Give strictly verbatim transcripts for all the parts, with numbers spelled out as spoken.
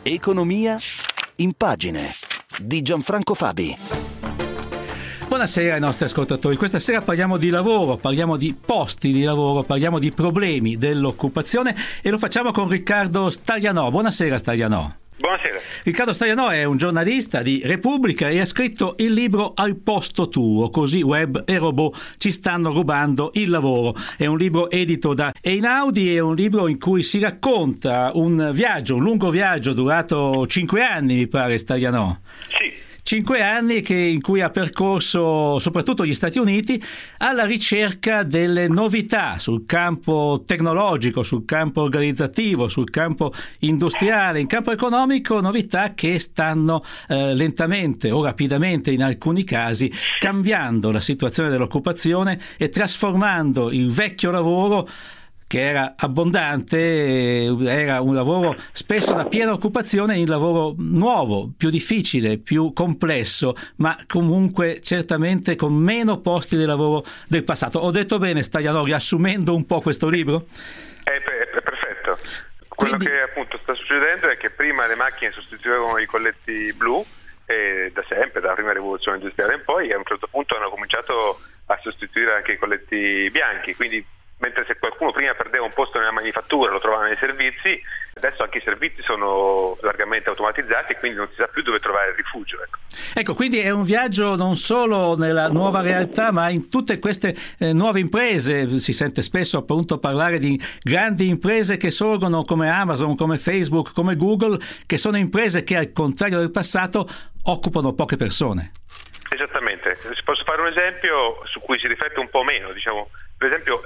Economia in pagine di Gianfranco Fabi. Buonasera ai nostri ascoltatori. Questa sera parliamo di lavoro, parliamo di posti di lavoro, parliamo di problemi dell'occupazione e lo facciamo con Riccardo Staglianò. Buonasera Staglianò. Buonasera. Riccardo Staglianò è un giornalista di Repubblica e ha scritto il libro Al posto tuo, così web e robot ci stanno rubando il lavoro. È un libro edito da Einaudi, è un libro in cui si racconta un viaggio, un lungo viaggio durato cinque anni, mi pare, Staglianò. Sì. Cinque anni che, in cui ha percorso soprattutto gli Stati Uniti alla ricerca delle novità sul campo tecnologico, sul campo organizzativo, sul campo industriale, in campo economico, novità che stanno eh, lentamente o rapidamente in alcuni casi cambiando la situazione dell'occupazione e trasformando il vecchio lavoro, che era abbondante, era un lavoro spesso da piena occupazione, in lavoro nuovo, più difficile, più complesso, ma comunque certamente con meno posti di lavoro del passato. Ho detto bene, Staglianò, riassumendo un po' questo libro? È, è perfetto. Quello Quindi... che appunto sta succedendo è che prima le macchine sostituivano i colletti blu, e da sempre, dalla prima rivoluzione industriale in poi, e a un certo punto hanno cominciato a sostituire anche i colletti bianchi, quindi mentre se qualcuno prima perdeva un posto nella manifattura lo trovava nei servizi, adesso anche i servizi sono largamente automatizzati e quindi non si sa più dove trovare il rifugio. Ecco, ecco quindi è un viaggio non solo nella nuova realtà, ma in tutte queste eh, nuove imprese. Si sente spesso appunto parlare di grandi imprese che sorgono come Amazon, come Facebook, come Google, che sono imprese che al contrario del passato occupano poche persone. Esattamente. Posso fare un esempio su cui si riflette un po' meno, diciamo. Per esempio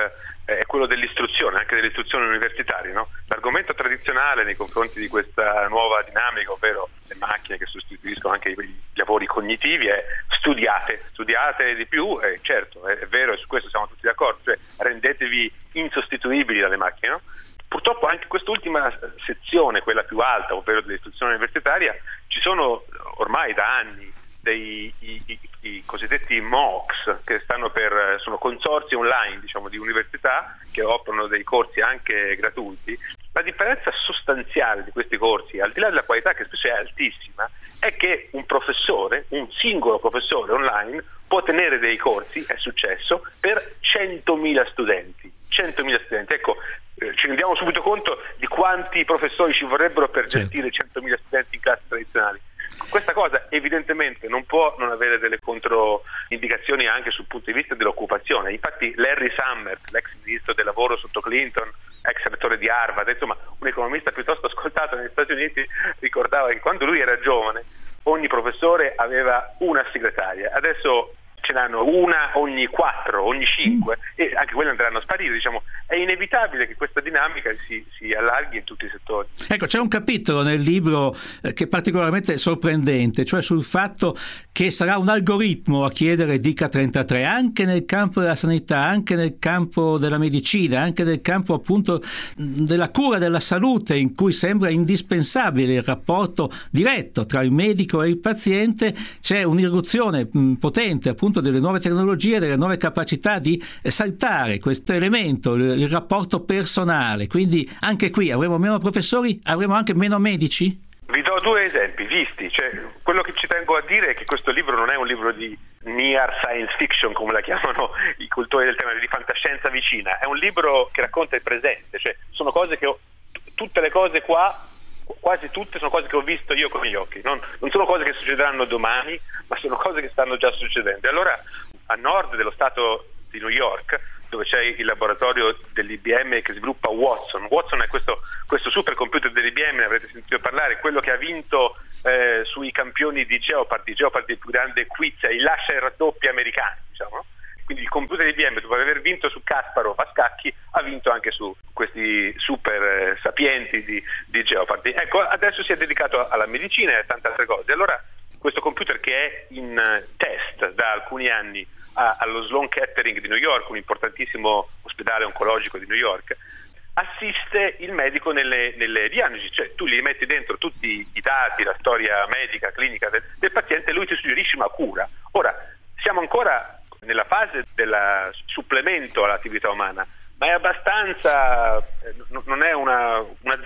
è quello dell'istruzione, anche dell'istruzione universitaria, no? L'argomento tradizionale nei confronti di questa nuova dinamica, ovvero le macchine che sostituiscono anche i lavori cognitivi, è studiate, studiate di più, e certo, è, è vero, e su questo siamo tutti d'accordo, cioè rendetevi insostituibili dalle macchine, no? Purtroppo anche quest'ultima sezione, quella più alta, ovvero dell'istruzione universitaria, ci sono ormai da anni dei i, i, i cosiddetti M O O C, che stanno per sono consorzi online, diciamo, di università che offrono dei corsi anche gratuiti. La differenza sostanziale di questi corsi, al di là della qualità che spesso è altissima, è che un professore, un singolo professore online può tenere dei corsi, è successo, per centomila studenti. centomila studenti, ecco, eh, ci rendiamo subito conto di quanti professori ci vorrebbero per gestire centomila studenti in classi tradizionali. Questa cosa evidentemente non può non avere delle controindicazioni anche sul punto di vista dell'occupazione. Infatti Larry Summers, l'ex ministro del lavoro sotto Clinton, ex rettore di Harvard, insomma un economista piuttosto ascoltato negli Stati Uniti, ricordava che quando lui era giovane ogni professore aveva una segretaria. Adesso ce n'hanno una ogni quattro, ogni cinque, e anche quelle andranno a sparire. Diciamo, è inevitabile che questa dinamica si, si allarghi in tutti i settori. Ecco, c'è un capitolo nel libro eh, che è particolarmente sorprendente, cioè sul fatto che sarà un algoritmo a chiedere D K trentatré anche nel campo della sanità, anche nel campo della medicina, anche nel campo appunto della cura della salute, in cui sembra indispensabile il rapporto diretto tra il medico e il paziente. C'è un'irruzione mh, potente appunto delle nuove tecnologie, delle nuove capacità di saltare questo elemento, il, il rapporto personale. Quindi anche qui avremo meno professori, avremo anche meno medici? Vi do due esempi visti, cioè, quello che ci tengo a dire è che questo libro non è un libro di near science fiction, come la chiamano i cultori del tema, di fantascienza vicina, è un libro che racconta il presente, cioè sono cose che ho, t- tutte le cose qua, quasi tutte sono cose che ho visto io con gli occhi, non, non sono cose che succederanno domani, ma sono cose che stanno già succedendo. E allora a nord dello stato di New York, dove c'è il laboratorio dell'I B M che sviluppa Watson. Watson è questo, questo supercomputer dell'I B M, ne avrete sentito parlare, quello che ha vinto eh, sui campioni di Jeopardy. Jeopardy è il più grande quiz, è il lascia e raddoppi americani, diciamo. Quindi il computer di I B M, dopo aver vinto su Kasparov a scacchi, ha vinto anche su questi super eh, sapienti di, di Jeopardy. Ecco, adesso si è dedicato alla medicina e a tante altre cose. Allora, questo computer, che è in test da alcuni anni a, allo Sloan Kettering di New York, un importantissimo ospedale oncologico di New York, assiste il medico nelle, nelle diagnosi, cioè tu gli metti dentro tutti i dati, la storia medica, clinica del, del paziente, e lui ti suggerisce una cura. Ora, siamo ancora nella fase del supplemento all'attività umana, ma è abbastanza, non è una, un azzardo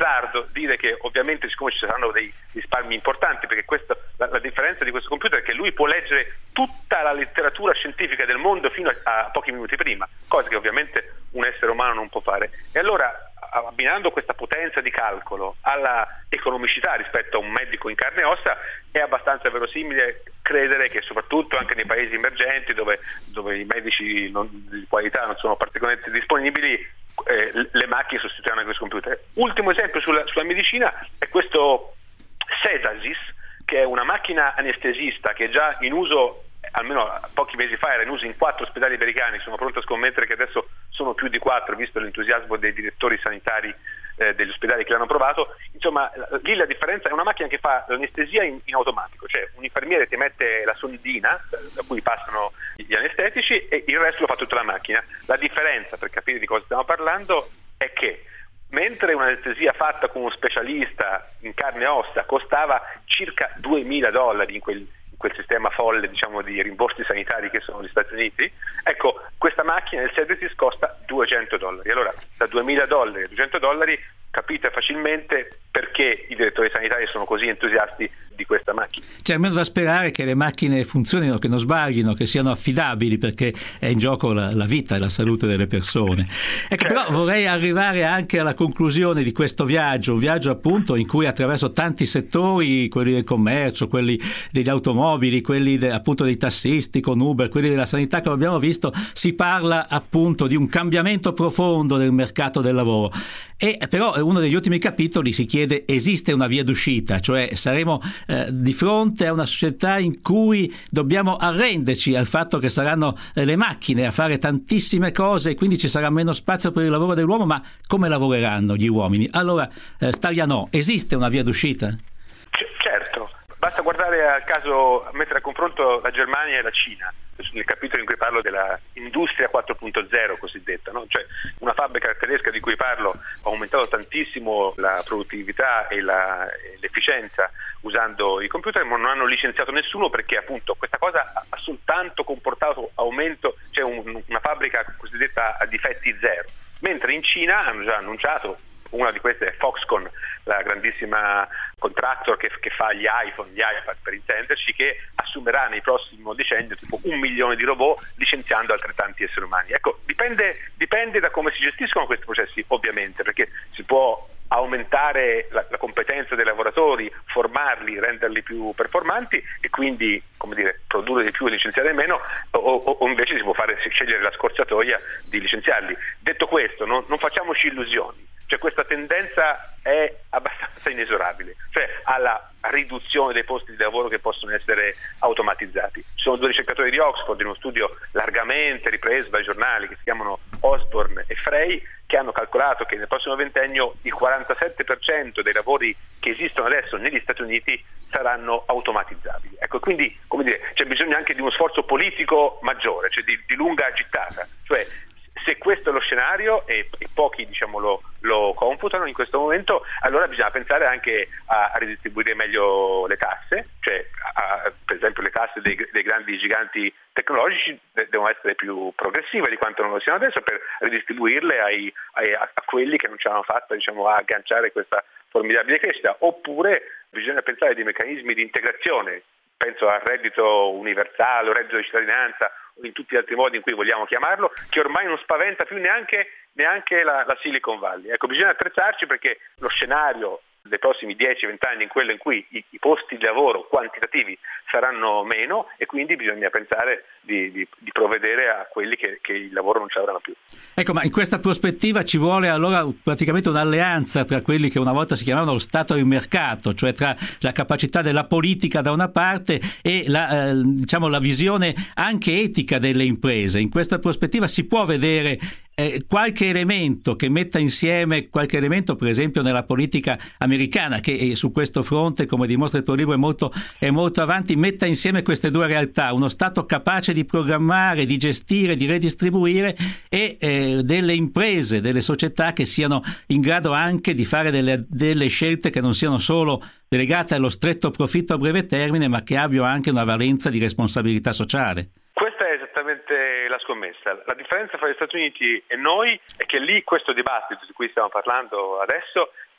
azzardo dire che ovviamente siccome ci saranno dei risparmi importanti, perché questa, la, la differenza di questo computer è che lui può leggere tutta la letteratura scientifica del mondo fino a, a pochi minuti prima, cosa che ovviamente un essere umano non può fare. E allora, abbinando questa potenza di calcolo alla economicità rispetto a un medico in carne e ossa, è abbastanza verosimile credere che soprattutto anche nei paesi emergenti dove, dove i medici non, di qualità non sono particolarmente disponibili, eh, le macchine sostituiranno questo computer. Ultimo esempio sulla, sulla medicina è questo Cetasis, che è una macchina anestesista che è già in uso, almeno pochi mesi fa era in uso in quattro ospedali americani. Sono pronto a scommettere che adesso sono più di quattro, visto l'entusiasmo dei direttori sanitari eh, degli ospedali che l'hanno provato. Insomma, lì la differenza è una macchina che fa l'anestesia in, in automatico, cioè un infermiere ti mette la sonidina da, da cui passano gli anestetici e il resto lo fa tutta la macchina. La differenza, per capire di cosa stiamo parlando, è che mentre un'anestesia fatta con uno specialista in carne e ossa costava circa duemila dollari in quel quel sistema folle, diciamo, di rimborsi sanitari che sono gli Stati Uniti, ecco, questa macchina del Cetasis costa duecento dollari. Allora, da duemila dollari a duecento dollari capite facilmente perché i direttori sanitari sono così entusiasti di questa macchina. C'è almeno da sperare che le macchine funzionino, che non sbaglino, che siano affidabili, perché è in gioco la, la vita e la salute delle persone. Ecco, certo. Però vorrei arrivare anche alla conclusione di questo viaggio, un viaggio appunto in cui attraverso tanti settori, quelli del commercio, quelli degli automobili, quelli de, appunto dei tassisti con Uber, quelli della sanità che abbiamo visto, si parla appunto di un cambiamento profondo del mercato del lavoro. E però uno degli ultimi capitoli si chiede: esiste una via d'uscita? Cioè saremo eh, di fronte a una società in cui dobbiamo arrenderci al fatto che saranno eh, le macchine a fare tantissime cose e quindi ci sarà meno spazio per il lavoro dell'uomo, ma come lavoreranno gli uomini? Allora, eh, Starianò, esiste una via d'uscita? C- certo, basta guardare al caso, mettere a confronto la Germania e la Cina, nel capitolo in cui parlo della industria quattro punto zero cosiddetta, no? Cioè una fabbrica tedesca di cui parlo ha aumentato tantissimo la produttività e, la, e l'efficienza usando i computer, ma non hanno licenziato nessuno perché appunto questa cosa ha soltanto comportato aumento, cioè un, una fabbrica cosiddetta a difetti zero, mentre in Cina hanno già annunciato, una di queste è Foxconn, la grandissima contractor che, che fa gli iPhone, gli iPad per intenderci, che assumerà nei prossimi decennio tipo un milione di robot licenziando altrettanti esseri umani. Ecco, dipende, dipende da come si gestiscono questi processi, ovviamente, perché si può aumentare la, la competenza dei lavoratori, formarli, renderli più performanti e quindi, come dire, produrre di più e licenziare meno, o, o, o invece si può fare scegliere la scorciatoia di licenziarli. Detto questo, non, non facciamoci illusioni. Cioè questa tendenza è abbastanza inesorabile, cioè alla riduzione dei posti di lavoro che possono essere automatizzati. Ci sono due ricercatori di Oxford in uno studio largamente ripreso dai giornali che si chiamano Osborne e Frey, che hanno calcolato che nel prossimo ventennio il quarantasette per cento dei lavori che esistono adesso negli Stati Uniti saranno automatizzabili. Ecco, quindi, come dire, c'è bisogno anche di uno sforzo politico maggiore, cioè di, di lunga gittata. Cioè, se questo è lo scenario e, e pochi diciamo lo, lo computano in questo momento, allora bisogna pensare anche a, a ridistribuire meglio le tasse, cioè a, per esempio le tasse dei, dei grandi giganti tecnologici de- devono essere più progressive di quanto non lo siano adesso, per ridistribuirle ai, ai, a, a quelli che non ce l'hanno fatta diciamo, a agganciare questa formidabile crescita, oppure bisogna pensare a dei meccanismi di integrazione. Penso al reddito universale, o reddito di cittadinanza, o in tutti gli altri modi in cui vogliamo chiamarlo, che ormai non spaventa più neanche, neanche la, la Silicon Valley. Ecco, bisogna attrezzarci perché lo scenario dei prossimi dieci venti anni è quello in cui i, i posti di lavoro quantitativi saranno meno e quindi bisogna pensare di, di, di provvedere a quelli che, che il lavoro non ce l'avranno più. Ecco, ma in questa prospettiva ci vuole allora praticamente un'alleanza tra quelli che una volta si chiamavano lo Stato e il mercato, cioè tra la capacità della politica da una parte e la, eh, diciamo, la visione anche etica delle imprese. In questa prospettiva si può vedere Eh, qualche elemento che metta insieme, qualche elemento per esempio nella politica americana, che eh, su questo fronte, come dimostra il tuo libro, è molto, è molto avanti, metta insieme queste due realtà: uno Stato capace di programmare, di gestire, di redistribuire, e eh, delle imprese, delle società che siano in grado anche di fare delle, delle scelte che non siano solo delegate allo stretto profitto a breve termine, ma che abbiano anche una valenza di responsabilità sociale. Questa è esattamente la scommessa. La differenza fra gli Stati Uniti e noi è che lì questo dibattito di cui stiamo parlando adesso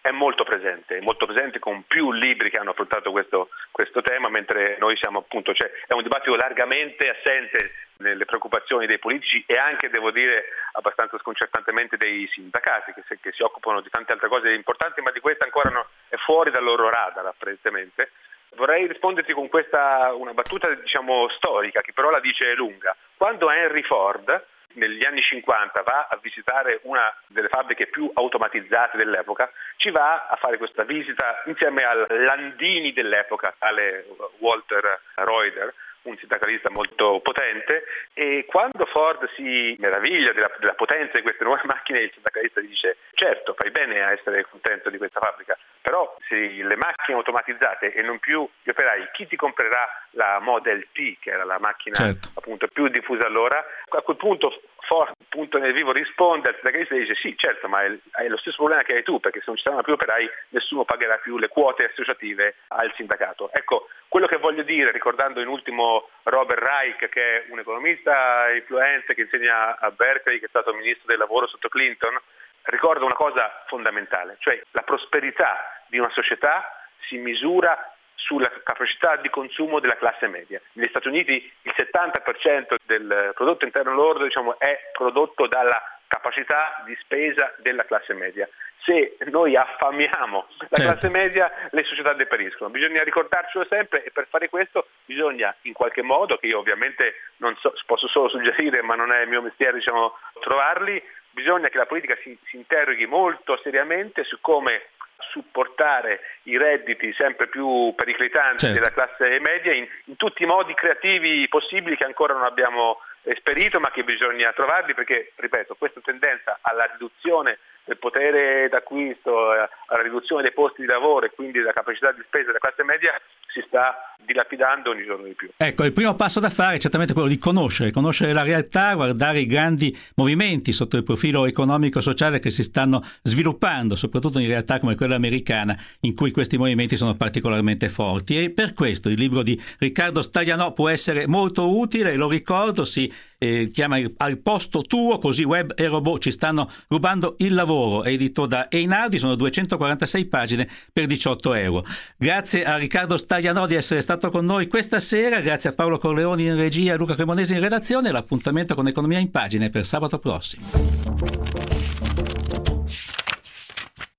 è molto presente, è molto presente con più libri che hanno affrontato questo, questo tema, mentre noi siamo appunto, cioè è un dibattito largamente assente nelle preoccupazioni dei politici e anche, devo dire, abbastanza sconcertantemente dei sindacati che, se, che si occupano di tante altre cose importanti, ma di questa ancora no, è fuori dal loro radar apparentemente. Vorrei risponderti con questa una battuta, diciamo, storica, che però la dice lunga. Quando Henry Ford negli anni cinquanta va a visitare una delle fabbriche più automatizzate dell'epoca, ci va a fare questa visita insieme al Landini dell'epoca, tale Walter Reuter, un sindacalista molto potente, e quando Ford si meraviglia della, della potenza di queste nuove macchine, il sindacalista dice: certo, fai bene a essere contento di questa fabbrica, però se le macchine automatizzate e non più gli operai, chi ti comprerà la Model T, che era la macchina certo. appunto più diffusa allora? A quel punto Ford, punto nel vivo, risponde al sindacalista e dice: sì, certo, ma è, è lo stesso problema che hai tu, perché se non ci saranno più operai nessuno pagherà più le quote associative al sindacato. Ecco, quello che voglio dire, ricordando in ultimo Robert Reich, che è un economista influente che insegna a Berkeley, che è stato ministro del lavoro sotto Clinton, ricorda una cosa fondamentale, cioè la prosperità di una società si misura sulla capacità di consumo della classe media. Negli Stati Uniti il settanta per cento del prodotto interno lordo, diciamo, è prodotto dalla capacità di spesa della classe media. Se noi affamiamo la certo. classe media, le società deperiscono. Bisogna ricordarcelo sempre, e per fare questo bisogna in qualche modo, che io ovviamente non so, posso solo suggerire, ma non è il mio mestiere, diciamo, trovarli, bisogna che la politica si, si interroghi molto seriamente su come supportare i redditi sempre più periclitanti certo. della classe media in, in tutti i modi creativi possibili che ancora non abbiamo esperito, ma che bisogna trovarli, perché, ripeto, questa tendenza alla riduzione del potere d'acquisto, alla riduzione dei posti di lavoro e quindi della capacità di spesa della classe media si sta dilapidando ogni giorno di più. Ecco, il primo passo da fare è certamente quello di conoscere, conoscere la realtà, guardare i grandi movimenti sotto il profilo economico-sociale che si stanno sviluppando, soprattutto in realtà come quella americana, in cui questi movimenti sono particolarmente forti. E per questo il libro di Riccardo Staglianò può essere molto utile, lo ricordo, si eh, chiama Al posto tuo, così web e robot ci stanno rubando il lavoro, è edito da Einaudi, sono duecentoquarantasei pagine per diciotto euro. Grazie a Riccardo Staglianò di essere stato con noi questa sera, grazie a Paolo Corleoni in regia e Luca Cremonesi in redazione. L'appuntamento con Economia in Pagine per sabato prossimo.